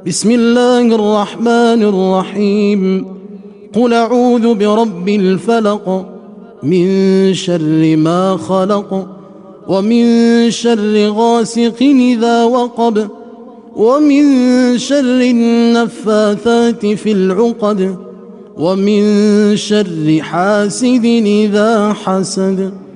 بسم الله الرحمن الرحيم. قل أعوذ برب الفلق من شر ما خلق ومن شر غاسق إذا وقب ومن شر النفاثات في العقد ومن شر حاسد إذا حسد.